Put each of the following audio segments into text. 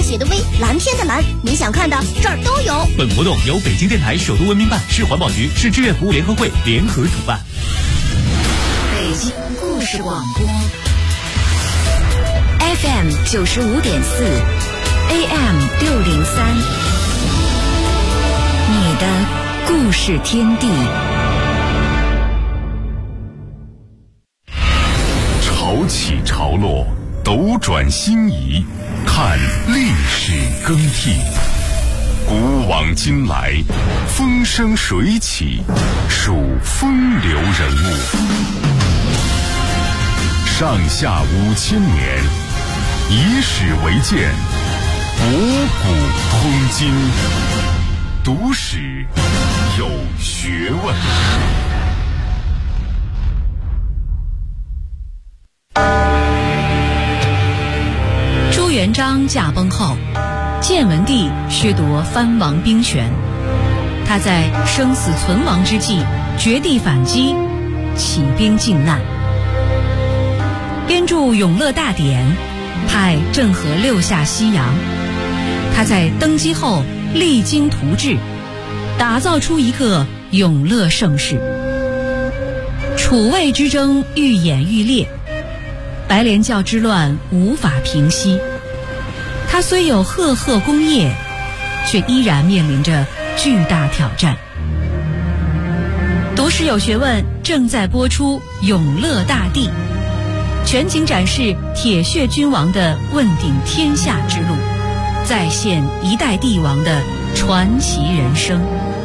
水的微，蓝天的蓝，你想看的这儿都有。 本活动由北京电台首都文明办、市环保局、市志愿服务联合会联合主办。 北京故事广播 FM 95.4 AM 603，你的故事天地。 潮起潮落，斗转星移，看历史更替。古往今来，风生水起，数风流人物。上下5000年，以史为鉴，博古通今。读史有学问。 朱元璋驾崩后，建文帝削夺藩王兵权，他在生死存亡之际绝地反击，起兵靖难，编著《永乐大典》，派郑和六下西洋。他在登基后励精图治，打造出一个永乐盛世。楚魏之争愈演愈烈，白莲教之乱无法平息。他虽有赫赫功业，却依然面临着巨大挑战。读史有学问正在播出《永乐大帝》，全景展示铁血君王的问鼎天下之路，再现一代帝王的传奇人生。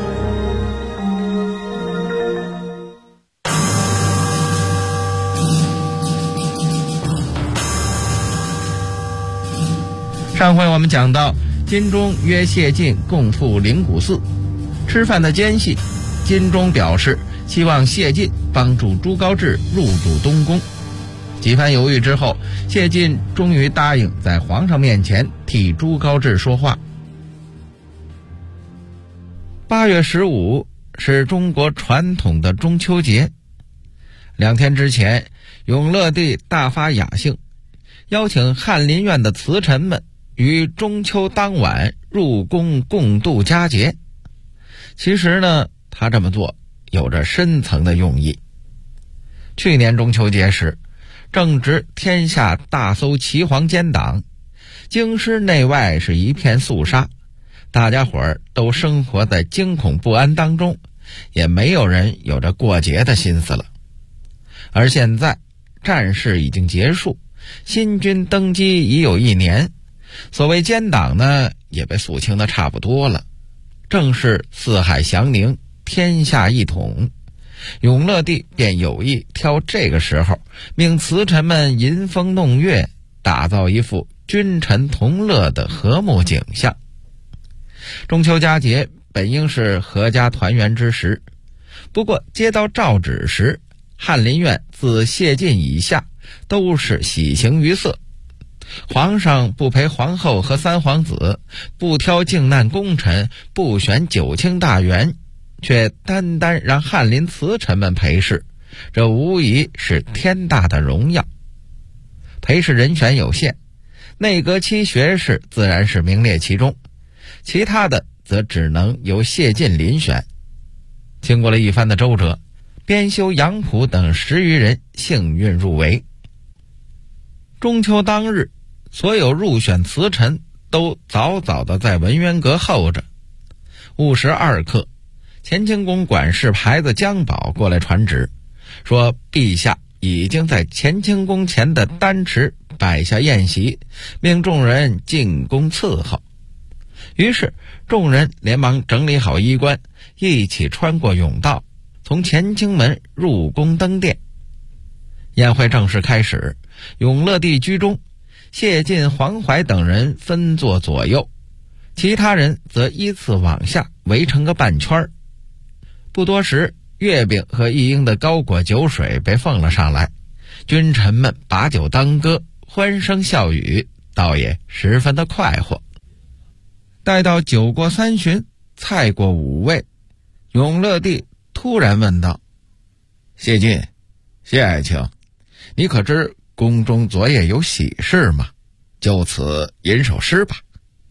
上回我们讲到，金钟约谢晋共赴灵谷寺，吃饭的间隙，金钟表示希望谢晋帮助朱高炽入主东宫。几番犹豫之后，谢晋终于答应在皇上面前替朱高炽说话。8月15是中国传统的中秋节。2天之前，永乐帝大发雅兴，邀请翰林院的词臣们于中秋当晚入宫共度佳节。其实呢，他这么做有着深层的用意。去年中秋节时，正值天下大搜齐黄奸党，京师内外是一片肃杀，大家伙儿都生活在惊恐不安当中，也没有人有着过节的心思了。而现在战事已经结束，新君登基已有1年，所谓奸党呢也被肃清的差不多了，正是四海降宁，天下一统。永乐帝便有意挑这个时候，命词臣们吟风弄月，打造一副君臣同乐的和睦景象。中秋佳节本应是阖家团圆之时，不过接到诏旨时，翰林院自谢晋以下都是喜形于色。皇上不陪皇后和3皇子，不挑靖难功臣，不选九卿大员，却单单让翰林词臣们陪侍，这无疑是天大的荣耀。陪侍人选有限，内阁7学士自然是名列其中，其他的则只能由谢晋遴选。经过了一番的周折，编修杨溥等10余人幸运入围。中秋当日，所有入选词臣都早早的在文渊阁候着。午时2刻，乾清宫管事牌子江宝过来传旨，说陛下已经在乾清宫前的丹池摆下宴席，命众人进宫伺候。于是众人连忙整理好衣冠，一起穿过甬道，从乾清门入宫登殿。宴会正式开始，永乐帝居中，谢晋、黄怀等人分坐左右，其他人则依次往下围成个半圈。不多时，月饼和一应的高果酒水被奉了上来，君臣们把酒当歌，欢声笑语，倒也十分的快活。待到酒过3巡，菜过5味，永乐帝突然问道：谢晋、谢爱卿，你可知宫中昨夜有喜事吗？就此吟首诗吧。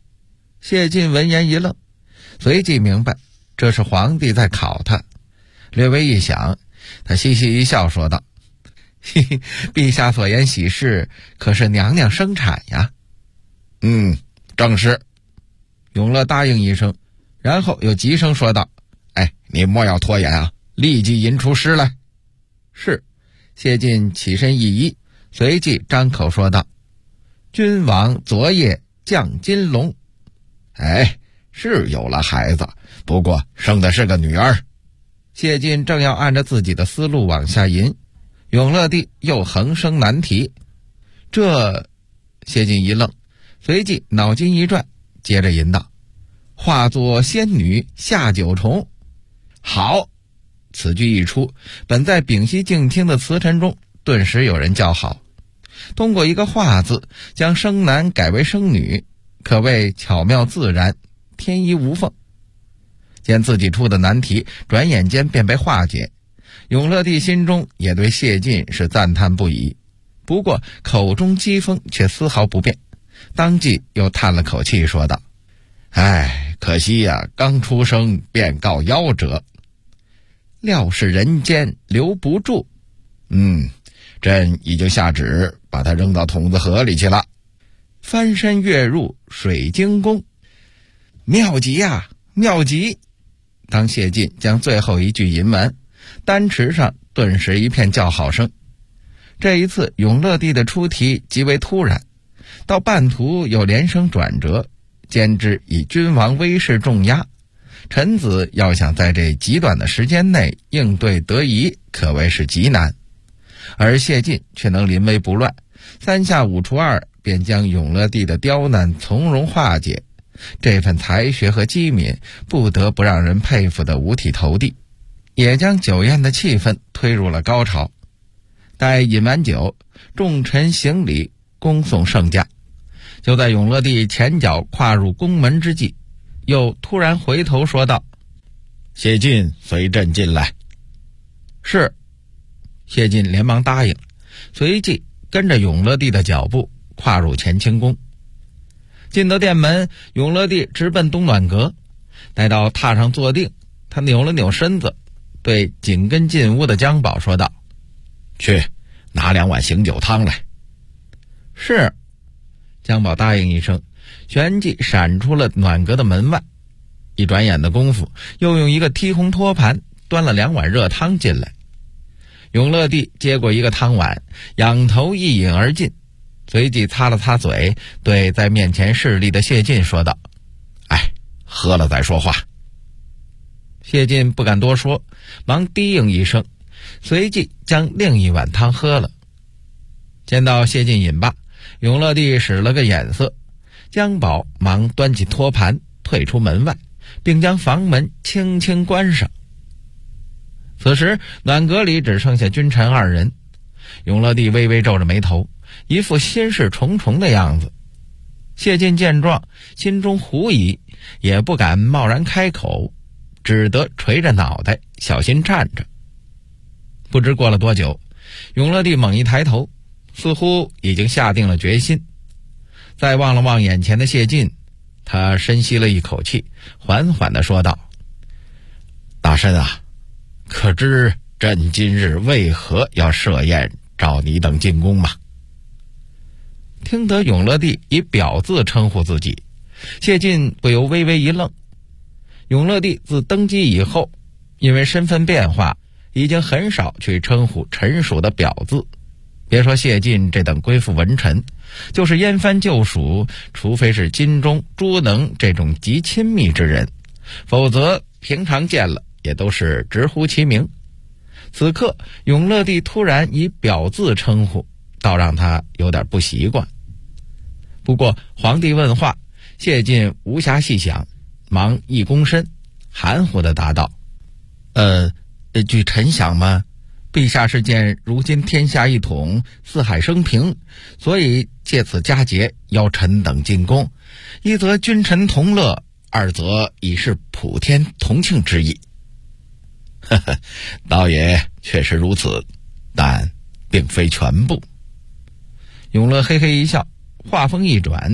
谢晋闻言一愣，随即明白这是皇帝在考他，略微一想，他嘻嘻一笑说道：嘿嘿，陛下所言喜事，可是娘娘生产呀？正是。永乐答应一声，然后又急声说道：你莫要拖延啊，立即吟出诗来。是。谢晋起身一揖，随即张口说道：君王昨夜降金龙。是有了孩子，不过生的是个女儿。谢晋正要按照自己的思路往下吟，永乐帝又横生难题。这谢晋一愣，随即脑筋一转，接着吟道：化作仙女下九重。好，此句一出，本在屏息静听的词臣中顿时有人叫好。通过一个化字将生男改为生女，可谓巧妙自然，天衣无缝。见自己出的难题转眼间便被化解，永乐帝心中也对谢晋是赞叹不已，不过口中讥讽却丝毫不变，当即又叹了口气说道：可惜呀，刚出生便告夭折，料是人间留不住。朕已经下旨把他扔到筒子河里去了。翻身跃入水晶宫。妙极呀，妙极！当谢晋将最后一句吟完，丹池上顿时一片叫好声。这一次永乐帝的出题极为突然，到半途又连声转折，兼之以君王威势重压，臣子要想在这极短的时间内应对得宜，可谓是极难。而谢晋却能临危不乱，3下5除2便将永乐帝的刁难从容化解，这份才学和机敏不得不让人佩服得五体投地，也将酒宴的气氛推入了高潮。待饮完酒，众臣行礼恭送圣驾。就在永乐帝前脚跨入宫门之际，又突然回头说道：谢晋随朕进来。是。谢晋连忙答应，随即跟着永乐帝的脚步跨入乾清宫。进到殿门，永乐帝直奔东暖阁，待到榻上坐定，他扭了扭身子，对紧跟进屋的姜宝说道：去拿2碗醒酒汤来。是。姜宝答应一声，旋即闪出了暖阁的门外，一转眼的功夫，又用一个剔红托盘端了2碗热汤进来。永乐帝接过一个汤碗，仰头一饮而尽，随即擦了擦嘴，对在面前侍立的谢晋说道：喝了再说话。谢晋不敢多说，忙低应一声，随即将另一碗汤喝了。见到谢晋饮罢，永乐帝使了个眼色，姜宝忙端起托盘退出门外，并将房门轻轻关上。此时暖阁里只剩下君臣2人，永乐帝微微皱着眉头，一副心事重重的样子。谢晋见状，心中狐疑，也不敢贸然开口，只得垂着脑袋小心站着。不知过了多久，永乐帝猛一抬头，似乎已经下定了决心。再望了望眼前的谢晋，他深吸了一口气，缓缓地说道：大身啊，可知朕今日为何要设宴召你等进宫吗？听得永乐帝以表字称呼自己，谢晋不由微微一愣。永乐帝自登基以后，因为身份变化，已经很少去称呼臣属的表字。别说谢晋这等归附文臣，就是燕藩旧属，除非是金钟、朱能这种极亲密之人，否则平常见了也都是直呼其名。此刻永乐帝突然以表字称呼，倒让他有点不习惯。不过皇帝问话，谢晋无暇细想，忙一躬身，含糊地答道：据臣想嘛，陛下是见如今天下一统，四海升平，所以借此佳节邀臣等进宫，一则君臣同乐，二则已是普天同庆之意。呵呵，倒也确实如此，但并非全部。永乐嘿嘿一笑，话锋一转，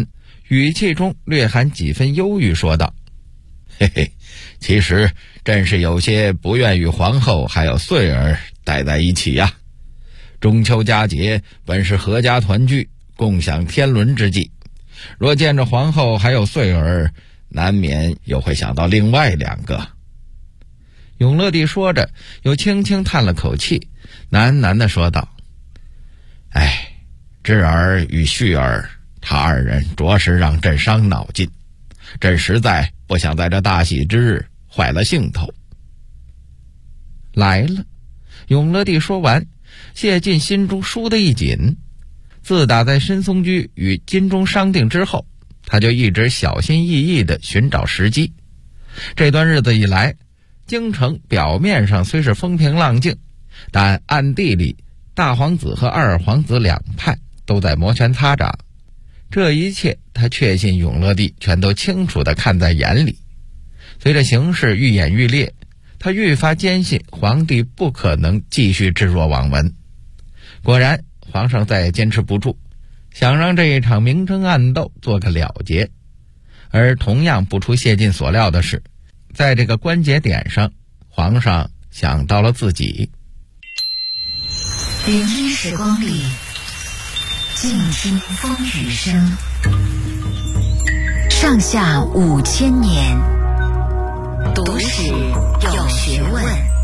语气中略含几分忧郁说道：嘿嘿，其实朕是有些不愿与皇后还有穗儿待在一起呀。中秋佳节本是阖家团聚共享天伦之际，若见着皇后还有穗儿，难免又会想到另外2个。永乐帝说着又轻轻叹了口气，喃喃地说道：哎，智儿与旭儿他2人着实让朕伤脑筋，朕实在不想在这大喜之日坏了兴头。来了。永乐帝说完，谢晋心中倏地一紧。自打在申松居与金钟商定之后，他就一直小心翼翼地寻找时机。这段日子以来，京城表面上虽是风平浪静，但暗地里大皇子和二皇子2派都在摩拳擦掌。这一切他确信永乐帝全都清楚地看在眼里。随着形势愈演愈烈，他愈发坚信皇帝不可能继续置若罔闻。果然，皇上再也坚持不住，想让这一场明争暗斗做个了结。而同样不出谢晋所料的是，在这个关节点上，皇上想到了自己。 聆听时光里，静听风雨声。上下5000年，读史有学问。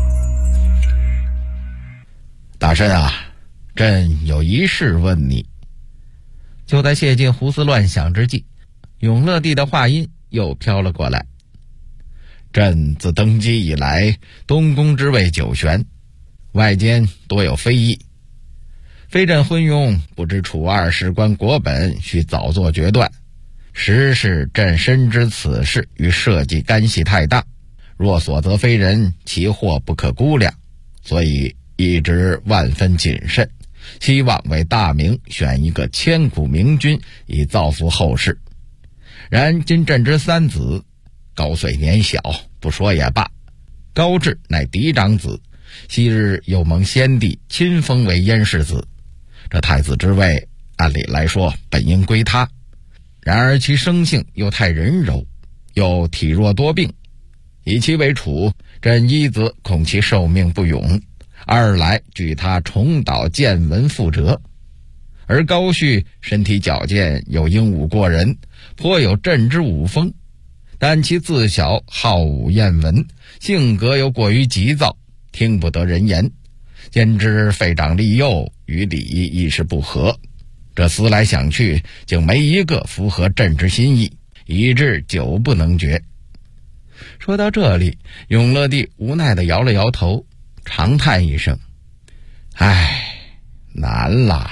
大臣啊，朕有一事问你。就在谢晋胡思乱想之际，永乐帝的话音又飘了过来。朕自登基以来，东宫之位久悬，外间多有非议。非朕昏庸，不知楚二事关国本，需早作决断。实是朕深知此事与社稷干系太大，若所责非人，其祸不可估量，所以一直万分谨慎，希望为大明选一个千古明君，以造福后世。然今朕之3子，高遂年小，不说也罢。高炽乃嫡长子，昔日又蒙先帝亲封为燕世子，这太子之位按理来说本应归他，然而其生性又太仁柔，又体弱多病，以其为储，朕一则恐其寿命不永，二来惧他重蹈建文覆辙。而高旭身体矫健，又英武过人，颇有朕之武风，但其自小好武厌文，性格又过于急躁，听不得人言，兼之废长立幼，与礼亦是不合。这思来想去，竟没一个符合朕之心意，以致久不能决。说到这里，永乐帝无奈地摇了摇头，长叹一声：唉，难啦。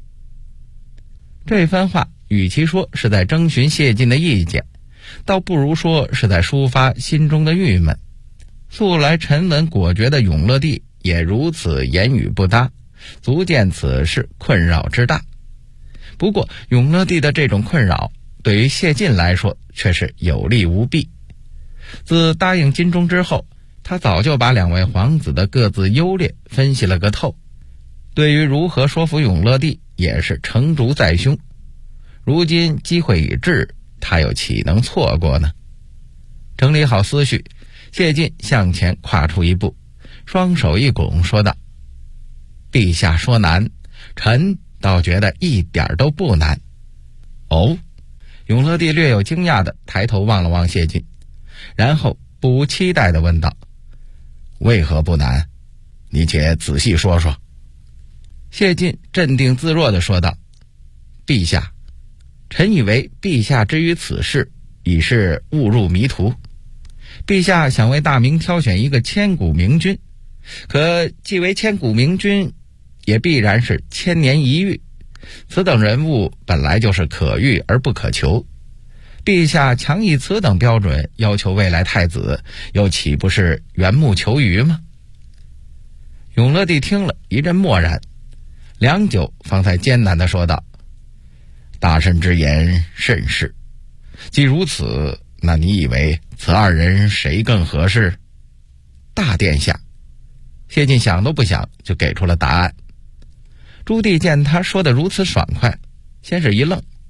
这番话与其说是在征询谢晋的意见，倒不如说是在抒发心中的郁闷。素来沉稳果决的永乐帝也如此言语不搭，足见此事困扰之大。不过永乐帝的这种困扰对于谢晋来说却是有利无弊。自答应金钟之后，他早就把2位皇子的各自优劣分析了个透，对于如何说服永乐帝也是成竹在胸。如今机会已至，他又岂能错过呢？整理好思绪，谢晋向前跨出一步，双手一拱说道：陛下说难，臣倒觉得一点都不难。哦，永乐帝略有惊讶地抬头望了望谢晋，然后不无期待地问道：为何不难？你且仔细说说。谢晋镇定自若地说道：陛下，臣以为陛下之于此事已是误入迷途。陛下想为大明挑选一个千古明君，可既为千古明君，也必然是千年一遇，此等人物本来就是可遇而不可求。陛下强以此等标准要求未来太子，又岂不是缘木求鱼吗？永乐帝听了一阵默然，良久方才艰难地说道：大臣之言甚是，既如此，那你以为此2人谁更合适？大殿下。谢晋想都不想就给出了答案。朱棣见他说得如此爽快，先是一愣，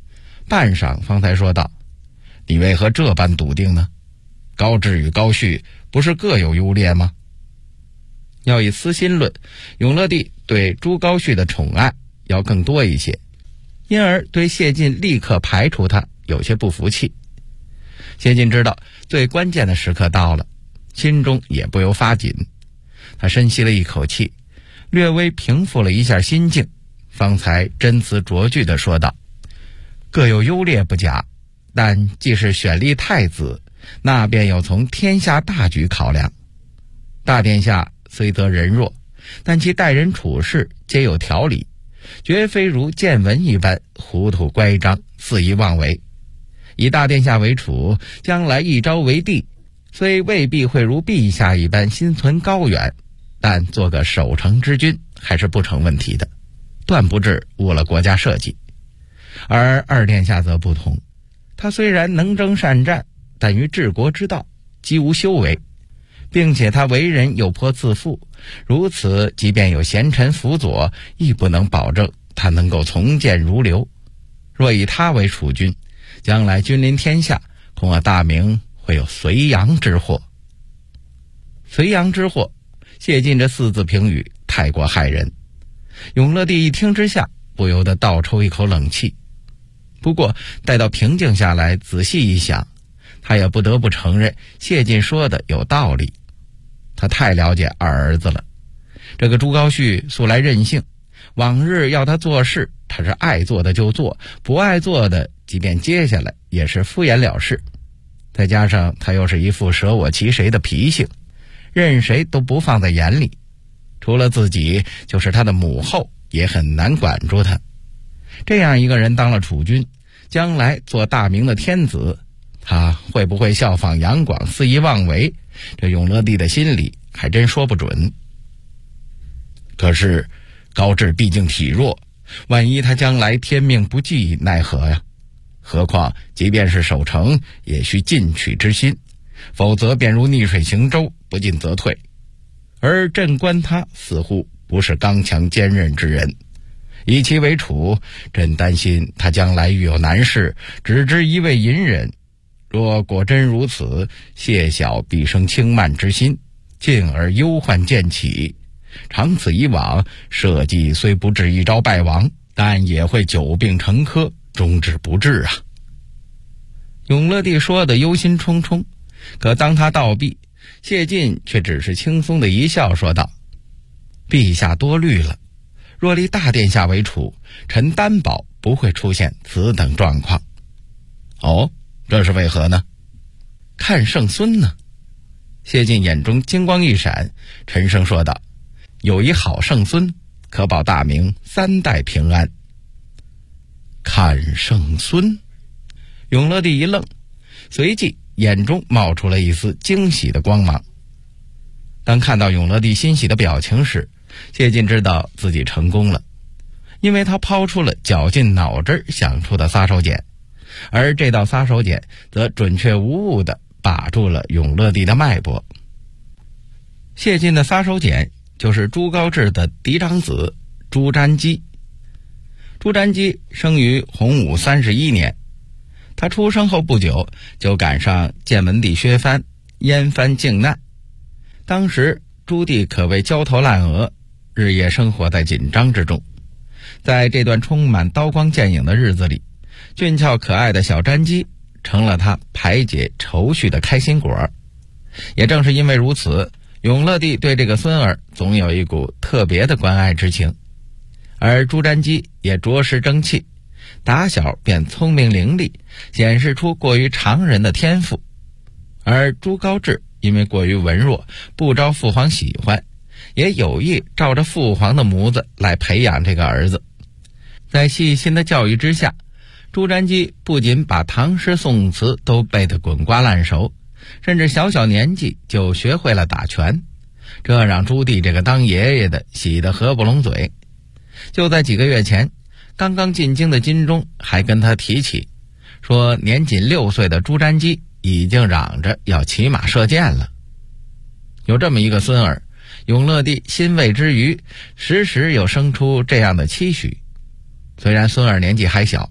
半晌方才说道：“你为何这般笃定呢？高志与高旭不是各有优劣吗？”要以私心论，永乐帝对朱高煦的宠爱要更多一些，因而对谢晋立刻排除他有些不服气。谢晋知道最关键的时刻到了，心中也不由发紧。他深吸了一口气，略微平复了一下心境，方才斟词酌句地说道：“各有优劣不假，但既是选立太子，那便有从天下大局考量。大殿下虽则人弱，但其待人处事皆有条理，绝非如建文一般糊涂乖张，肆意妄为。以大殿下为主，将来一朝为帝，虽未必会如陛下一般心存高远，但做个守成之君还是不成问题的，断不至误了国家社稷。而二殿下则不同，他虽然能征善战，但于治国之道几无修为，并且他为人又颇自负，如此即便有贤臣辅佐，亦不能保证他能够从谏如流。若以他为储君，将来君临天下，恐怕大明会有隋炀之祸。隋炀之祸，谢晋这四字评语太过骇人。永乐帝一听之下，不由得倒抽一口冷气。不过待到平静下来，仔细一想，他也不得不承认谢晋说的有道理。他太了解二儿子了，这个朱高煦素来任性，往日要他做事，他是爱做的就做，不爱做的即便接下来也是敷衍了事。再加上他又是一副舍我其谁的脾性，任谁都不放在眼里，除了自己就是他的母后也很难管住他。这样一个人当了储君，将来做大明的天子，他会不会效仿杨广肆意妄为，这永乐帝的心里还真说不准。可是高志毕竟体弱，万一他将来天命不济，奈何呀？何况即便是守成，也需进取之心，否则便如逆水行舟，不进则退。而朕观他似乎不是刚强坚韧之人，以其为储，朕担心他将来遇有难事，只知一味隐忍。若果真如此，谢小必生轻慢之心，进而忧患渐起。长此以往，社稷虽不至一朝败亡，但也会久病成科，终至不治啊。永乐帝说的忧心忡忡，可当他道毕，谢晋却只是轻松的一笑，说道：“陛下多虑了，若立大殿下为储，臣担保不会出现此等状况。”哦，这是为何呢？看圣孙呢？谢晋眼中金光一闪，沉声说道：“有一好圣孙，可保大明3代平安。”看圣孙？永乐帝一愣，随即眼中冒出了一丝惊喜的光芒。当看到永乐帝欣喜的表情时，谢晋知道自己成功了，因为他抛出了绞尽脑汁想出的撒手锏，而这道撒手锏则准确无误地把住了永乐帝的脉搏。谢晋的撒手锏就是朱高炽的嫡长子朱瞻基。朱瞻基生于洪武31年，他出生后不久就赶上建文帝削藩，燕藩靖难。当时朱棣可谓焦头烂额，日夜生活在紧张之中。在这段充满刀光剑影的日子里，俊俏可爱的小瞻基成了他排解愁绪的开心果。也正是因为如此，永乐帝对这个孙儿总有一股特别的关爱之情。而朱瞻基也着实争气，打小便聪明伶俐，显示出过于常人的天赋。而朱高炽因为过于文弱，不招父皇喜欢，也有意照着父皇的模子来培养这个儿子。在细心的教育之下，朱瞻基不仅把唐诗宋词都背得滚瓜烂熟，甚至小小年纪就学会了打拳，这让朱棣这个当爷爷的喜得合不拢嘴。就在几个月前，刚刚进京的金钟还跟他提起，说年仅6岁的朱瞻基已经嚷着要骑马射箭了。有这么一个孙儿，永乐帝欣慰之余，时时有生出这样的期许。虽然孙儿年纪还小，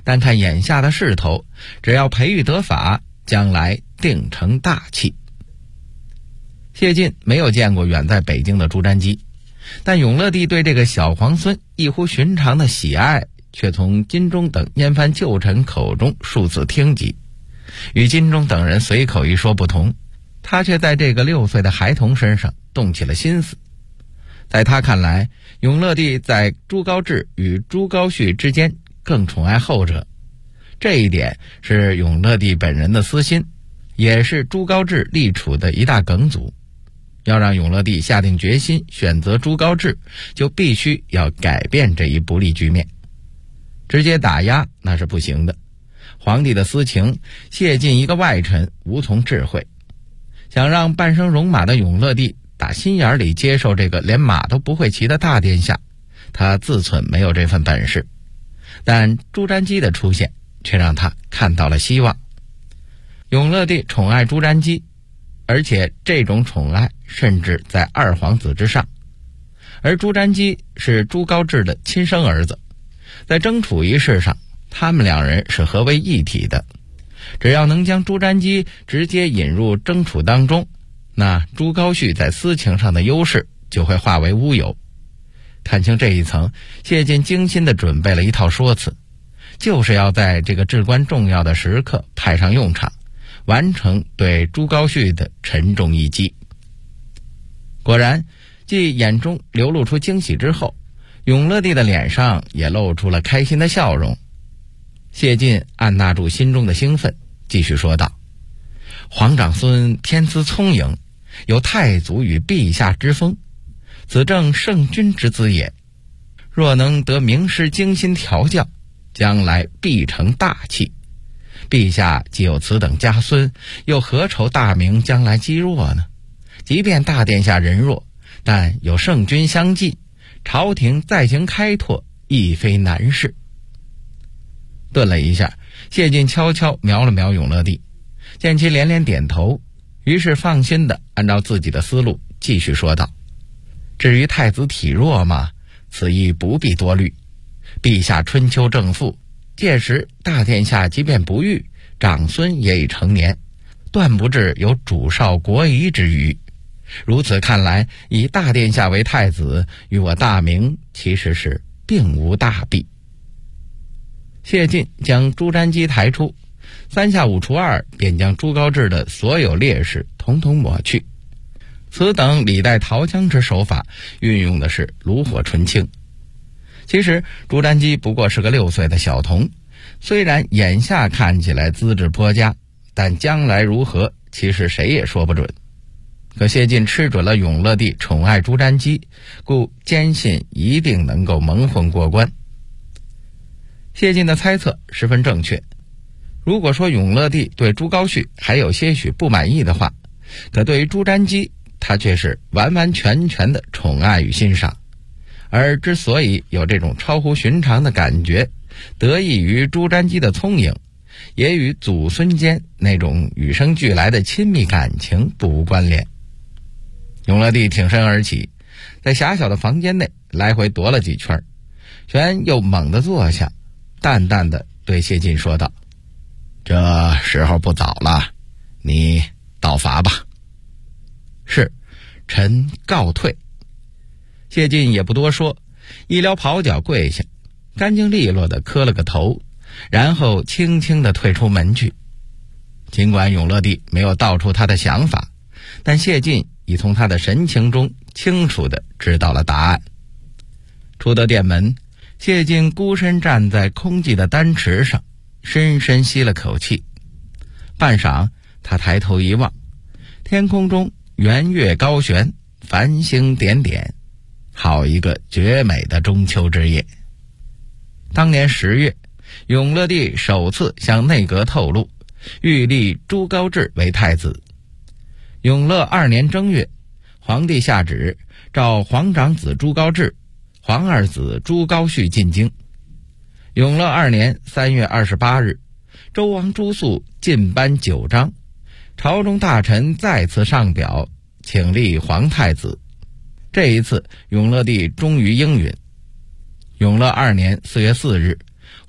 但看眼下的势头，只要培育得法，将来定成大器。谢晋没有见过远在北京的朱瞻基，但永乐帝对这个小皇孙异乎寻常的喜爱，却从金钟等燕藩旧臣口中数次听及。与金钟等人随口一说不同，他却在这个6岁的孩童身上动起了心思。在他看来，永乐帝在朱高炽与朱高煦之间更宠爱后者，这一点是永乐帝本人的私心，也是朱高炽立储的一大梗阻。要让永乐帝下定决心选择朱高炽，就必须要改变这一不利局面。直接打压那是不行的，皇帝的私情，谢晋一个外臣无从智慧。想让半生戎马的永乐帝打心眼里接受这个连马都不会骑的大殿下，他自忖没有这份本事。但朱瞻基的出现却让他看到了希望。永乐帝宠爱朱瞻基，而且这种宠爱甚至在二皇子之上。而朱瞻基是朱高炽的亲生儿子，在征楚一事上，他们两人是合为一体的。只要能将朱瞻基直接引入征楚当中，那朱高煦在私情上的优势就会化为乌有。看清这一层，谢晋精心地准备了一套说辞，就是要在这个至关重要的时刻派上用场，完成对朱高煦的沉重一击。果然，继眼中流露出惊喜之后，永乐帝的脸上也露出了开心的笑容。谢晋按捺住心中的兴奋，继续说道：皇长孙天资聪颖，有太祖与陛下之风，此正圣君之资也。若能得名师精心调教，将来必成大器。陛下既有此等家孙，又何愁大明将来积弱呢？即便大殿下人弱，但有圣君相继，朝廷再行开拓亦非难事。顿了一下，谢晋悄悄瞄了瞄永乐帝，见其连连点头，于是放心地按照自己的思路继续说道：至于太子体弱嘛，此亦不必多虑。陛下春秋正复，届时大殿下即便不育，长孙也已成年，断不至有主少国疑之虞。如此看来，以大殿下为太子，与我大明其实是并无大弊。谢晋将朱瞻基抬出，3下5除2，便将朱高炽的所有劣势统统抹去。此等李代桃僵之手法，运用的是炉火纯青。其实朱瞻基不过是个6岁的小童，虽然眼下看起来资质颇佳，但将来如何，其实谁也说不准。可谢晋吃准了永乐帝宠爱朱瞻基，故坚信一定能够蒙混过关。谢晋的猜测十分正确。如果说永乐帝对朱高煦还有些许不满意的话，可对于朱瞻基，他却是完完全全的宠爱与欣赏。而之所以有这种超乎寻常的感觉，得益于朱瞻基的聪颖，也与祖孙间那种与生俱来的亲密感情不无关联。永乐帝挺身而起，在狭小的房间内来回踱了几圈，旋又猛地坐下，淡淡地对谢晋说道：这时候不早了，你道罚吧。是，臣告退。谢晋也不多说，一撩袍角跪下，干净利落地磕了个头，然后轻轻地退出门去。尽管永乐帝没有道出他的想法，但谢晋已从他的神情中清楚地知道了答案。出得殿门，谢晋孤身站在空寂的丹池上，深深吸了口气。半晌，他抬头一望，天空中圆月高悬，繁星点点，好一个绝美的中秋之夜。当年10月，永乐帝首次向内阁透露，欲立朱高炽为太子。永乐2年正月，皇帝下旨召皇长子朱高炽、皇二子朱高煦进京。永乐2年3月28日，周王朱肃进颁9章，朝中大臣再次上表，请立皇太子。这一次，永乐帝终于应允。永乐2年4月4日，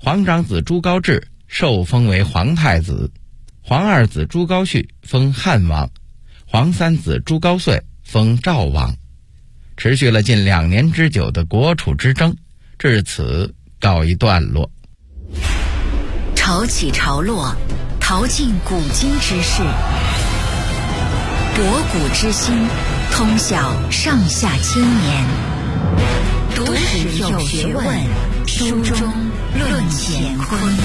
皇长子朱高炽受封为皇太子，皇二子朱高煦封汉王，皇三子朱高燧封赵王，持续了近2年之久的国楚之争至此告一段落。 潮起潮落，淘尽古今之事，博古之今，通晓上下千年。读史有学问，书中论乾坤。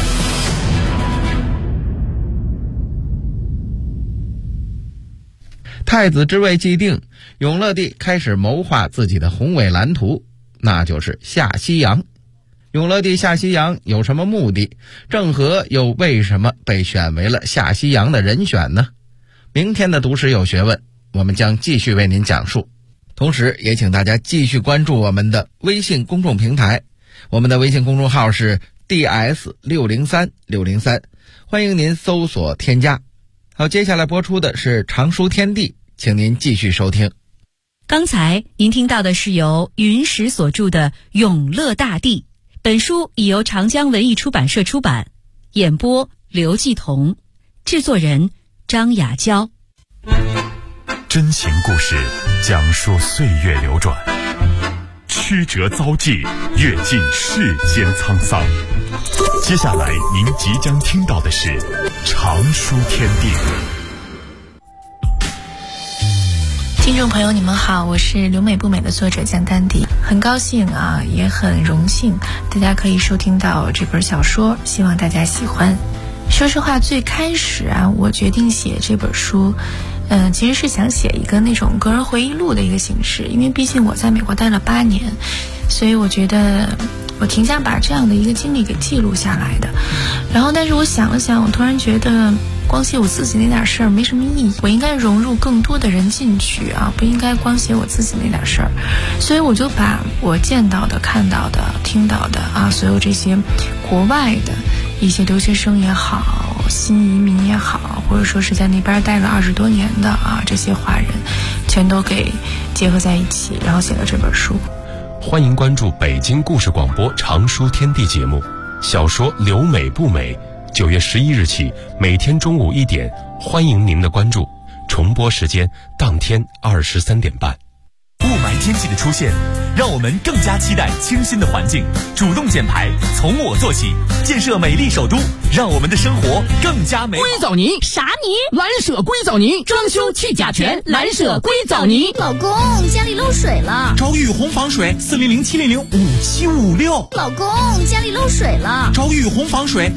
太子之位既定，永乐帝开始谋划自己的宏伟蓝图，那就是下西洋。永乐帝下西洋有什么目的？郑和又为什么被选为了下西洋的人选呢？明天的读史有学问，我们将继续为您讲述。同时也请大家继续关注我们的微信公众平台，我们的微信公众号是 DS603603，欢迎您搜索添加。好，接下来播出的是常书天地，请您继续收听。 刚才您听到的是由云石所著的《永乐大帝》，本书已由长江文艺出版社出版，演播刘继彤，制作人张雅娇。 真情故事讲述岁月流转，曲折遭际，阅尽世间沧桑。接下来您即将听到的是常书天地。 听众朋友你们好，我是留美不美的作者江丹迪，很高兴啊，也很荣幸大家可以收听到这本小说，希望大家喜欢。说实话，最开始啊，我决定写这本书其实是想写一个那种个人回忆录的一个形式，因为毕竟我在美国待了8年，所以我觉得我挺想把这样的一个经历给记录下来的。然后但是我想了想，我突然觉得光写我自己那点事儿没什么意义，我应该融入更多的人进去啊，不应该光写我自己那点事儿。所以我就把我见到的、看到的、听到的啊，所有这些国外的一些留学生也好，新移民也好，或者说是在那边待了20多年的啊，这些华人全都给结合在一起，然后写了这本书。 欢迎关注北京故事广播常书天地节目，小说留美不美，9月11日起每天中午1点，欢迎您的关注，重播时间当天23点半。 雾霾天气的出现，让我们更加期待清新的环境，主动减排，从我做起，建设美丽首都，让我们的生活更加美好。 硅藻泥啥泥？ 蓝舍硅藻泥，装修去甲醛，蓝舍硅藻泥。 老公，家里漏水了。 找雨虹防水400-700-5756。 老公，家里漏水了。 找雨虹防水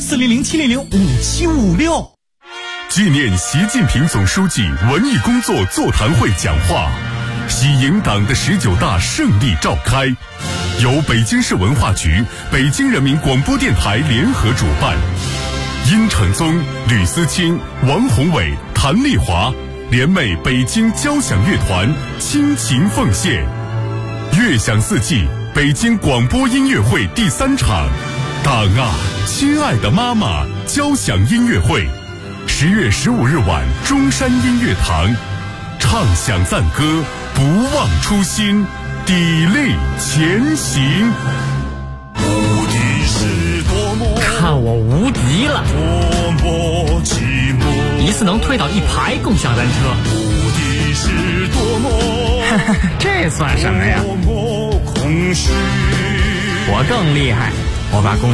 400-700-5756。 纪念习近平总书记文艺工作座谈会讲话，喜迎党的19大胜利召开，由北京市文化局、北京人民广播电台联合主办。殷承宗、吕思清、王宏伟、谭丽华联袂北京交响乐团倾情奉献。乐享四季北京广播音乐会第3场，党啊，亲爱的妈妈交响音乐会，10月15日晚中山音乐堂，唱响赞歌，不忘初心，砥砺前行。 无敌是多么， 看我无敌了！ 多么寂寞， 一次能推倒1排共享单车。 无敌是多么， 这算什么呀？ 多么空虚。 我更厉害，我把共